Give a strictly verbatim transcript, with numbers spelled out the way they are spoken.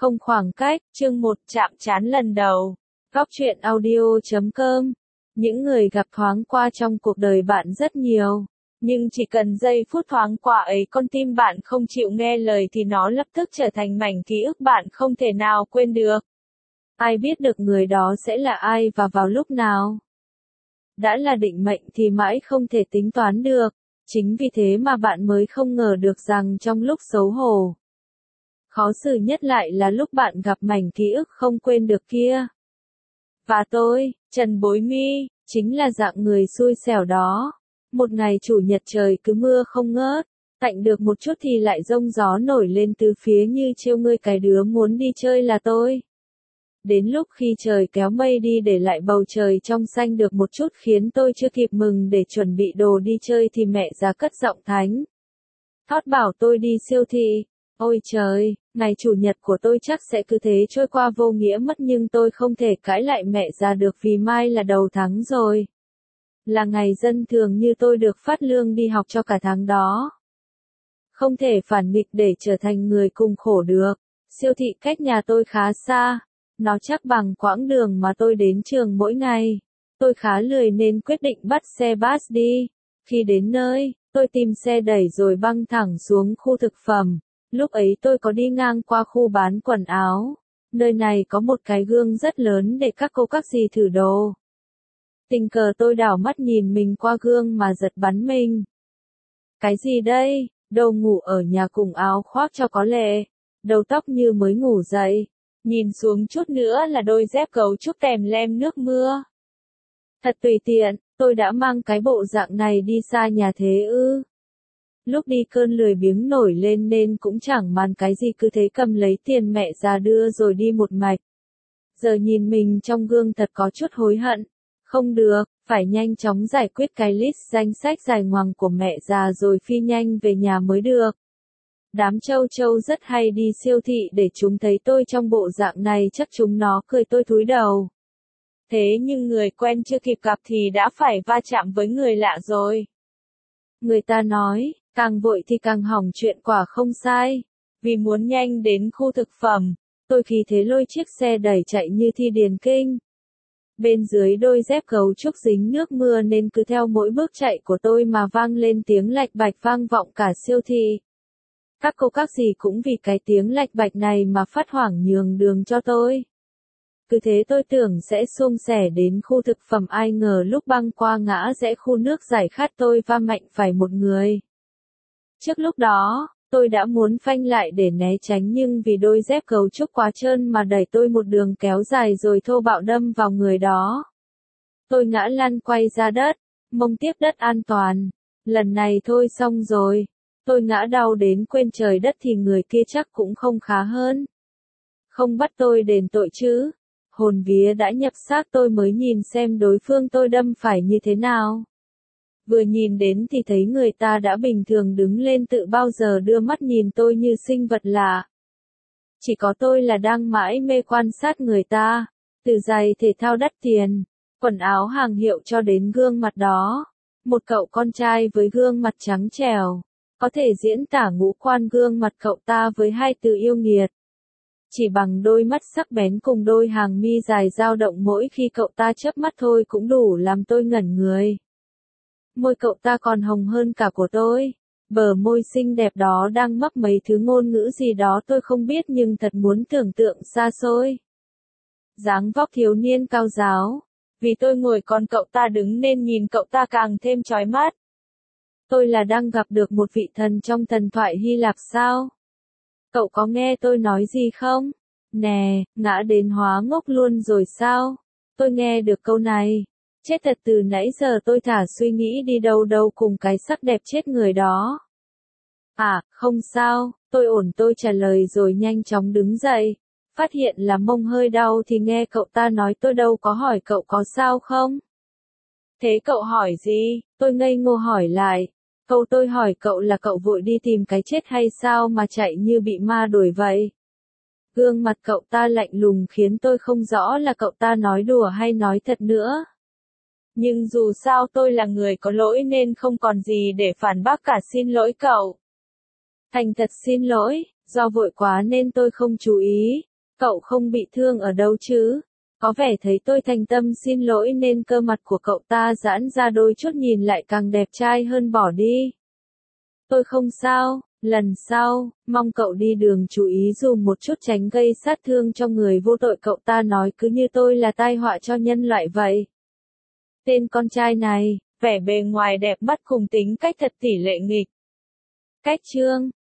Không khoảng cách, chương một chạm trán lần đầu. Góc truyện audio chấm com. Những người gặp thoáng qua trong cuộc đời bạn rất nhiều. Nhưng chỉ cần giây phút thoáng qua ấy con tim bạn không chịu nghe lời thì nó lập tức trở thành mảnh ký ức bạn không thể nào quên được. Ai biết được người đó sẽ là ai và vào lúc nào? Đã là định mệnh thì mãi không thể tính toán được. Chính vì thế mà bạn mới không ngờ được rằng trong lúc xấu hổ, khó xử nhất lại là lúc bạn gặp mảnh ký ức không quên được kia. Và tôi, Trần Bối My, chính là dạng người xui xẻo đó. Một ngày chủ nhật trời cứ mưa không ngớt, tạnh được một chút thì lại giông gió nổi lên từ phía như trêu ngươi cái đứa muốn đi chơi là tôi. Đến lúc khi trời kéo mây đi để lại bầu trời trong xanh được một chút khiến tôi chưa kịp mừng để chuẩn bị đồ đi chơi thì mẹ già cất giọng thánh thót bảo tôi đi siêu thị. Ôi trời, ngày chủ nhật của tôi chắc sẽ cứ thế trôi qua vô nghĩa mất nhưng tôi không thể cãi lại mẹ già được vì mai là đầu tháng rồi. Là ngày dân thường như tôi được phát lương đi học cho cả tháng đó. Không thể phản nghịch để trở thành người cùng khổ được. Siêu thị cách nhà tôi khá xa. Nó chắc bằng quãng đường mà tôi đến trường mỗi ngày. Tôi khá lười nên quyết định bắt xe bus đi. Khi đến nơi, tôi tìm xe đẩy rồi băng thẳng xuống khu thực phẩm. Lúc ấy tôi có đi ngang qua khu bán quần áo. Nơi này có một cái gương rất lớn để các cô các dì thử đồ. Tình cờ tôi đảo mắt nhìn mình qua gương mà giật bắn mình. Cái gì đây? Đồ ngủ ở nhà cùng áo khoác cho có lệ. Đầu tóc như mới ngủ dậy. Nhìn xuống chút nữa là đôi dép gấu trúc tèm lem nước mưa. Thật tùy tiện, tôi đã mang cái bộ dạng này đi xa nhà thế ư. Lúc đi cơn lười biếng nổi lên nên cũng chẳng màn cái gì cứ thế cầm lấy tiền mẹ già đưa rồi đi một mạch. Giờ nhìn mình trong gương thật có chút hối hận. Không được, phải nhanh chóng giải quyết cái list danh sách dài ngoằng của mẹ già rồi phi nhanh về nhà mới được. Đám châu châu rất hay đi siêu thị để chúng thấy tôi trong bộ dạng này chắc chúng nó cười tôi thúi đầu. Thế nhưng người quen chưa kịp gặp thì đã phải va chạm với người lạ rồi. Người ta nói, càng vội thì càng hỏng chuyện quả không sai. Vì muốn nhanh đến khu thực phẩm, tôi khí thế lôi chiếc xe đẩy chạy như thi điền kinh. Bên dưới đôi dép gấu trúc dính nước mưa nên cứ theo mỗi bước chạy của tôi mà vang lên tiếng lạch bạch vang vọng cả siêu thị. Các cô các dì cũng vì cái tiếng lạch bạch này mà phát hoảng nhường đường cho tôi. Cứ thế tôi tưởng sẽ suôn sẻ đến khu thực phẩm ai ngờ lúc băng qua ngã rẽ khu nước giải khát tôi va mạnh phải một người. Trước lúc đó, tôi đã muốn phanh lại để né tránh nhưng vì đôi dép gấu trúc quá trơn mà đẩy tôi một đường kéo dài rồi thô bạo đâm vào người đó. Tôi ngã lăn quay ra đất, mông tiếp đất an toàn. Lần này thôi xong rồi. Tôi ngã đau đến quên trời đất thì người kia chắc cũng không khá hơn. Không bắt tôi đền tội chứ. Hồn vía đã nhập xác tôi mới nhìn xem đối phương tôi đâm phải như thế nào. Vừa nhìn đến thì thấy người ta đã bình thường đứng lên tự bao giờ đưa mắt nhìn tôi như sinh vật lạ. Chỉ có tôi là đang mãi mê quan sát người ta. Từ giày thể thao đắt tiền, quần áo hàng hiệu cho đến gương mặt đó. Một cậu con trai với gương mặt trắng trẻo. Có thể diễn tả ngũ quan gương mặt cậu ta với hai từ yêu nghiệt. Chỉ bằng đôi mắt sắc bén cùng đôi hàng mi dài dao động mỗi khi cậu ta chớp mắt thôi cũng đủ làm tôi ngẩn người. Môi cậu ta còn hồng hơn cả của tôi. Bờ môi xinh đẹp đó đang mắc mấy thứ ngôn ngữ gì đó tôi không biết nhưng thật muốn tưởng tượng xa xôi. Dáng vóc thiếu niên cao ráo. Vì tôi ngồi còn cậu ta đứng nên nhìn cậu ta càng thêm chói mắt. Tôi là đang gặp được một vị thần trong thần thoại Hy Lạp sao? Cậu có nghe tôi nói gì không? Nè, ngã đến hóa ngốc luôn rồi sao? Tôi nghe được câu này. Chết thật từ nãy giờ tôi thả suy nghĩ đi đâu đâu cùng cái sắc đẹp chết người đó. À, không sao, tôi ổn tôi trả lời rồi nhanh chóng đứng dậy. Phát hiện là mông hơi đau thì nghe cậu ta nói tôi đâu có hỏi cậu có sao không? Thế cậu hỏi gì? Tôi ngây ngô hỏi lại. Câu tôi hỏi cậu là cậu vội đi tìm cái chết hay sao mà chạy như bị ma đuổi vậy? Gương mặt cậu ta lạnh lùng khiến tôi không rõ là cậu ta nói đùa hay nói thật nữa. Nhưng dù sao tôi là người có lỗi nên không còn gì để phản bác cả xin lỗi cậu. Thành thật xin lỗi, do vội quá nên tôi không chú ý. Cậu không bị thương ở đâu chứ? Có vẻ thấy tôi thành tâm xin lỗi nên cơ mặt của cậu ta giãn ra đôi chút nhìn lại càng đẹp trai hơn bỏ đi. Tôi không sao, lần sau, mong cậu đi đường chú ý dùm một chút tránh gây sát thương cho người vô tội, cậu ta nói cứ như tôi là tai họa cho nhân loại vậy. Tên con trai này, vẻ bề ngoài đẹp mắt cùng tính cách thật tỷ lệ nghịch. Cách chương